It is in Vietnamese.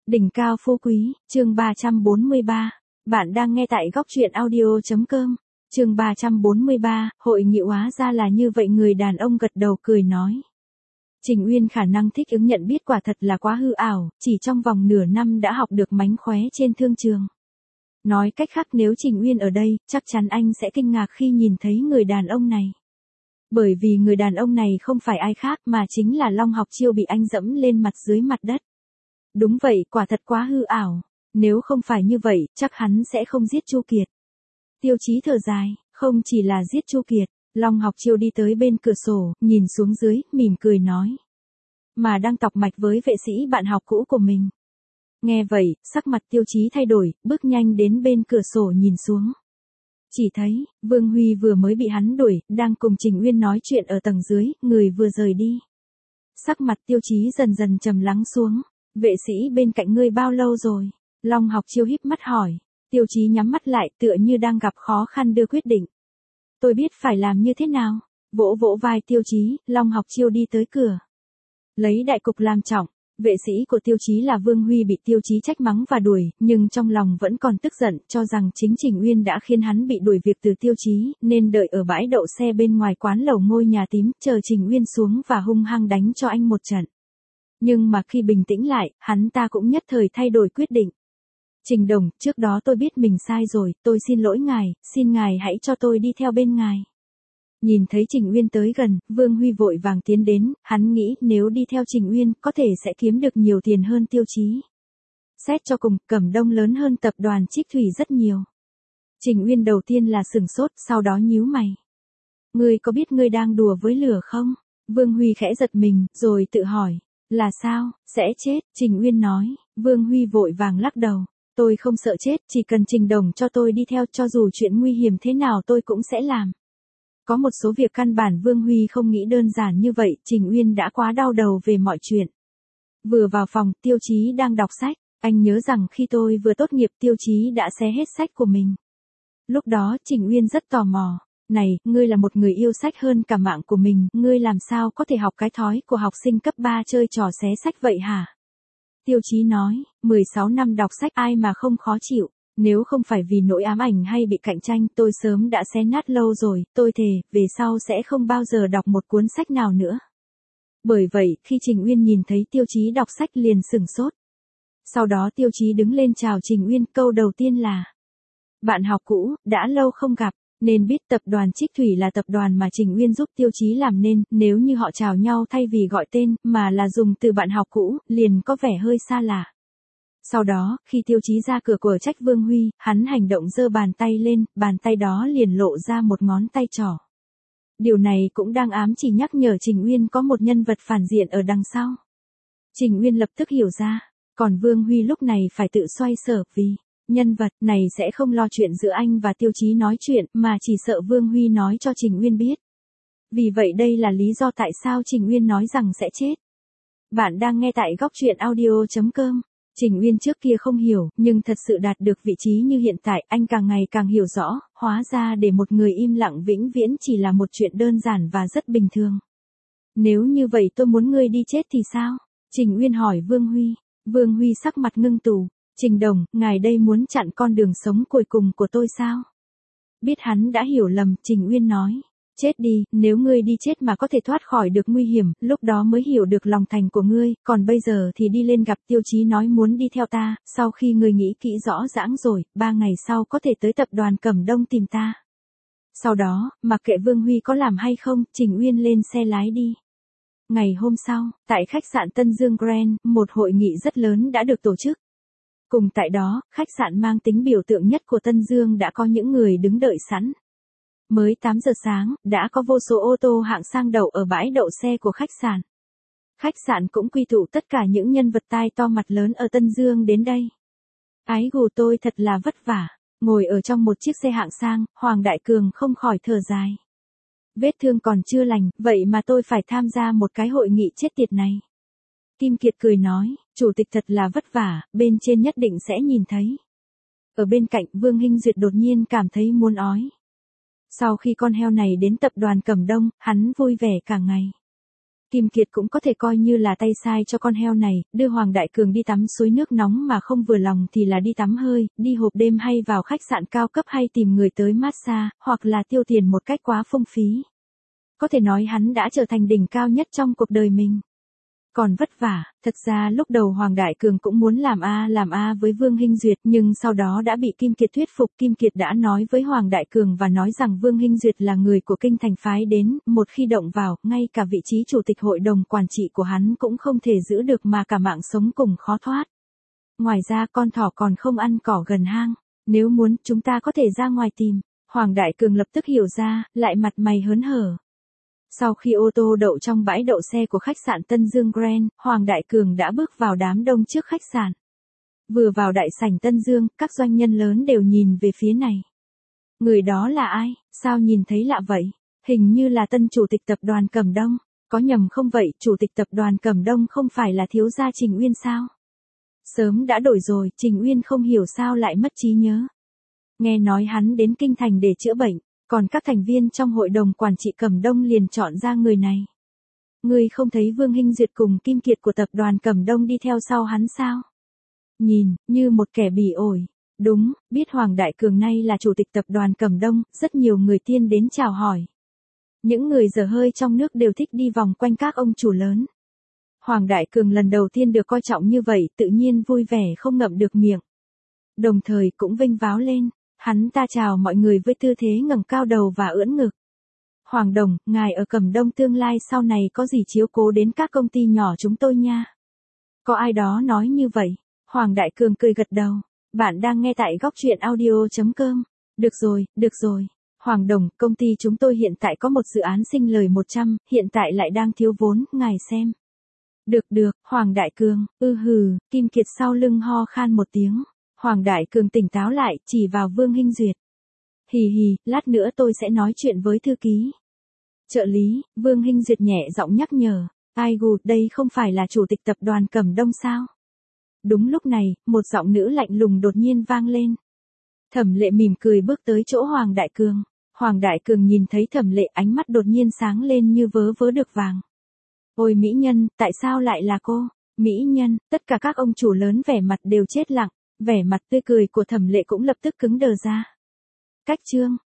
Đỉnh cao phú quý, chương 343. Bạn đang nghe tại góc truyện audio.com. Chương 343, hội nghị hóa ra là như vậy, người đàn ông gật đầu cười nói. Trình Uyên khả năng thích ứng nhận biết quả thật là quá hư ảo, chỉ trong vòng nửa năm đã học được mánh khóe trên thương trường. Nói cách khác, nếu Trình Uyên ở đây, chắc chắn anh sẽ kinh ngạc khi nhìn thấy người đàn ông này. Bởi vì người đàn ông này không phải ai khác mà chính là Long Học Chiêu bị anh dẫm lên mặt dưới mặt đất. Đúng vậy, quả thật quá hư ảo. Nếu không phải như vậy, chắc hắn sẽ không giết Chu Kiệt. Tiêu Chí thở dài, không chỉ là giết Chu Kiệt, Long Học Chiêu đi tới bên cửa sổ, nhìn xuống dưới, mỉm cười nói. Mà đang tọc mạch với vệ sĩ bạn học cũ của mình. Nghe vậy, sắc mặt Tiêu Chí thay đổi, bước nhanh đến bên cửa sổ nhìn xuống. Chỉ thấy, Vương Huy vừa mới bị hắn đuổi, đang cùng Trình Uyên nói chuyện ở tầng dưới, người vừa rời đi. Sắc mặt Tiêu Chí dần dần trầm lắng xuống. Vệ sĩ bên cạnh ngươi bao lâu rồi? Long Học Chiêu híp mắt hỏi. Tiêu Chí nhắm mắt lại, tựa như đang gặp khó khăn đưa quyết định. Tôi biết phải làm như thế nào. Vỗ vỗ vai Tiêu Chí, Long Học Chiêu đi tới cửa. Lấy đại cục làm trọng. Vệ sĩ của Tiêu Chí là Vương Huy bị Tiêu Chí trách mắng và đuổi, nhưng trong lòng vẫn còn tức giận, cho rằng chính Trình Uyên đã khiến hắn bị đuổi việc từ Tiêu Chí, nên đợi ở bãi đậu xe bên ngoài quán lẩu ngôi nhà tím, chờ Trình Uyên xuống và hung hăng đánh cho anh một trận. Nhưng mà khi bình tĩnh lại, hắn ta cũng nhất thời thay đổi quyết định. Trình Đồng, trước đó tôi biết mình sai rồi, tôi xin lỗi ngài, xin ngài hãy cho tôi đi theo bên ngài. Nhìn thấy Trình Uyên tới gần, Vương Huy vội vàng tiến đến, hắn nghĩ nếu đi theo Trình Uyên có thể sẽ kiếm được nhiều tiền hơn Tiêu Chí. Xét cho cùng, Cẩm Đông lớn hơn tập đoàn Trích Thủy rất nhiều. Trình Uyên đầu tiên là sửng sốt, sau đó nhíu mày. Ngươi có biết ngươi đang đùa với lửa không? Vương Huy khẽ giật mình, rồi tự hỏi. Là sao, sẽ chết, Trình Uyên nói. Vương Huy vội vàng lắc đầu. Tôi không sợ chết, chỉ cần Trình Đồng cho tôi đi theo, cho dù chuyện nguy hiểm thế nào tôi cũng sẽ làm. Có một số việc căn bản Vương Huy không nghĩ đơn giản như vậy, Trình Uyên đã quá đau đầu về mọi chuyện. Vừa vào phòng, Tiêu Chí đang đọc sách. Anh nhớ rằng khi tôi vừa tốt nghiệp Tiêu Chí đã xé hết sách của mình. Lúc đó Trình Uyên rất tò mò. Này, ngươi là một người yêu sách hơn cả mạng của mình, ngươi làm sao có thể học cái thói của học sinh cấp 3 chơi trò xé sách vậy hả? Tiêu Chí nói, 16 năm đọc sách ai mà không khó chịu, nếu không phải vì nỗi ám ảnh hay bị cạnh tranh tôi sớm đã xé nát lâu rồi, tôi thề, về sau sẽ không bao giờ đọc một cuốn sách nào nữa. Bởi vậy, khi Trình Uyên nhìn thấy Tiêu Chí đọc sách liền sửng sốt. Sau đó Tiêu Chí đứng lên chào Trình Uyên, câu đầu tiên là: Bạn học cũ, đã lâu không gặp. Nên biết tập đoàn Trích Thủy là tập đoàn mà Trình Uyên giúp Tiêu Chí làm nên, nếu như họ chào nhau thay vì gọi tên, mà là dùng từ bạn học cũ, liền có vẻ hơi xa lạ. Sau đó, khi Tiêu Chí ra cửa của trách Vương Huy, hắn hành động giơ bàn tay lên, bàn tay đó liền lộ ra một ngón tay trỏ. Điều này cũng đang ám chỉ nhắc nhở Trình Uyên có một nhân vật phản diện ở đằng sau. Trình Uyên lập tức hiểu ra, còn Vương Huy lúc này phải tự xoay sở vì nhân vật này sẽ không lo chuyện giữa anh và Tiêu Chí nói chuyện, mà chỉ sợ Vương Huy nói cho Trình Uyên biết. Vì vậy đây là lý do tại sao Trình Uyên nói rằng sẽ chết. Bạn đang nghe tại góc truyện audio.com. Trình Uyên trước kia không hiểu, nhưng thật sự đạt được vị trí như hiện tại, anh càng ngày càng hiểu rõ, hóa ra để một người im lặng vĩnh viễn chỉ là một chuyện đơn giản và rất bình thường. Nếu như vậy tôi muốn ngươi đi chết thì sao? Trình Uyên hỏi Vương Huy. Vương Huy sắc mặt ngưng tù. Trình Đồng, ngài đây muốn chặn con đường sống cuối cùng của tôi sao? Biết hắn đã hiểu lầm, Trình Uyên nói. Chết đi, nếu ngươi đi chết mà có thể thoát khỏi được nguy hiểm, lúc đó mới hiểu được lòng thành của ngươi, còn bây giờ thì đi lên gặp Tiêu Chí nói muốn đi theo ta, sau khi ngươi nghĩ kỹ rõ rãng rồi, 3 ngày sau có thể tới tập đoàn Cẩm Đông tìm ta. Sau đó, mặc kệ Vương Huy có làm hay không, Trình Uyên lên xe lái đi. Ngày hôm sau, tại khách sạn Tân Dương Grand, một hội nghị rất lớn đã được tổ chức. Cùng tại đó, khách sạn mang tính biểu tượng nhất của Tân Dương đã có những người đứng đợi sẵn. Mới 8 giờ sáng, đã có vô số ô tô hạng sang đậu ở bãi đậu xe của khách sạn. Khách sạn cũng quy tụ tất cả những nhân vật tai to mặt lớn ở Tân Dương đến đây. Ái gù tôi thật là vất vả. Ngồi ở trong một chiếc xe hạng sang, Hoàng Đại Cường không khỏi thở dài. Vết thương còn chưa lành, vậy mà tôi phải tham gia một cái hội nghị chết tiệt này. Kim Kiệt cười nói, chủ tịch thật là vất vả, bên trên nhất định sẽ nhìn thấy. Ở bên cạnh, Vương Hinh Duyệt đột nhiên cảm thấy muốn ói. Sau khi con heo này đến tập đoàn Cẩm Đông, hắn vui vẻ cả ngày. Kim Kiệt cũng có thể coi như là tay sai cho con heo này, đưa Hoàng Đại Cường đi tắm suối nước nóng mà không vừa lòng thì là đi tắm hơi, đi hộp đêm hay vào khách sạn cao cấp hay tìm người tới massage, hoặc là tiêu tiền một cách quá phung phí. Có thể nói hắn đã trở thành đỉnh cao nhất trong cuộc đời mình. Còn vất vả, thật ra lúc đầu Hoàng Đại Cường cũng muốn làm A với Vương Hinh Duyệt, nhưng sau đó đã bị Kim Kiệt thuyết phục. Kim Kiệt đã nói với Hoàng Đại Cường và nói rằng Vương Hinh Duyệt là người của kinh thành phái đến, một khi động vào, ngay cả vị trí chủ tịch hội đồng quản trị của hắn cũng không thể giữ được mà cả mạng sống cùng khó thoát. Ngoài ra con thỏ còn không ăn cỏ gần hang, nếu muốn chúng ta có thể ra ngoài tìm. Hoàng Đại Cường lập tức hiểu ra, lại mặt mày hớn hở. Sau khi ô tô đậu trong bãi đậu xe của khách sạn Tân Dương Grand, Hoàng Đại Cường đã bước vào đám đông trước khách sạn. Vừa vào đại sảnh Tân Dương, các doanh nhân lớn đều nhìn về phía này. Người đó là ai, sao nhìn thấy lạ vậy? Hình như là tân chủ tịch tập đoàn Cẩm Đông. Có nhầm không vậy, chủ tịch tập đoàn Cẩm Đông không phải là thiếu gia Trình Uyên sao? Sớm đã đổi rồi, Trình Uyên không hiểu sao lại mất trí nhớ. Nghe nói hắn đến kinh thành để chữa bệnh. Còn các thành viên trong hội đồng quản trị Cẩm Đông liền chọn ra người này. Ngươi không thấy Vương Hinh Duyệt cùng Kim Kiệt của tập đoàn Cẩm Đông đi theo sau hắn sao? Nhìn, như một kẻ bỉ ổi. Đúng, biết Hoàng Đại Cường nay là chủ tịch tập đoàn Cẩm Đông, rất nhiều người tiên đến chào hỏi. Những người dở hơi trong nước đều thích đi vòng quanh các ông chủ lớn. Hoàng Đại Cường lần đầu tiên được coi trọng như vậy tự nhiên vui vẻ không ngậm được miệng. Đồng thời cũng vênh váo lên. Hắn ta chào mọi người với tư thế ngẩng cao đầu và ưỡn ngực. Hoàng Đồng, ngài ở Cẩm Đông tương lai sau này có gì chiếu cố đến các công ty nhỏ chúng tôi nha. Có ai đó nói như vậy. Hoàng Đại Cường cười gật đầu. Bạn đang nghe tại góc truyện audio.com. Được rồi. Hoàng Đồng, công ty chúng tôi hiện tại có một dự án sinh lời 100, hiện tại lại đang thiếu vốn, ngài xem. Được, Hoàng Đại Cường, Kim Kiệt sau lưng ho khan một tiếng. Hoàng Đại Cường tỉnh táo lại, chỉ vào Vương Hinh Duyệt. Hì, lát nữa tôi sẽ nói chuyện với thư ký. Trợ lý, Vương Hinh Duyệt nhẹ giọng nhắc nhở. Ai gù, đây không phải là chủ tịch tập đoàn Cẩm Đông sao? Đúng lúc này, một giọng nữ lạnh lùng đột nhiên vang lên. Thẩm Lệ mỉm cười bước tới chỗ Hoàng Đại Cường. Hoàng Đại Cường nhìn thấy Thẩm Lệ, ánh mắt đột nhiên sáng lên như vớ vớ được vàng. Ôi mỹ nhân, tại sao lại là cô? Mỹ nhân, tất cả các ông chủ lớn vẻ mặt đều chết lặng. Vẻ mặt tươi cười của Thẩm Lệ cũng lập tức cứng đờ ra. Cách chương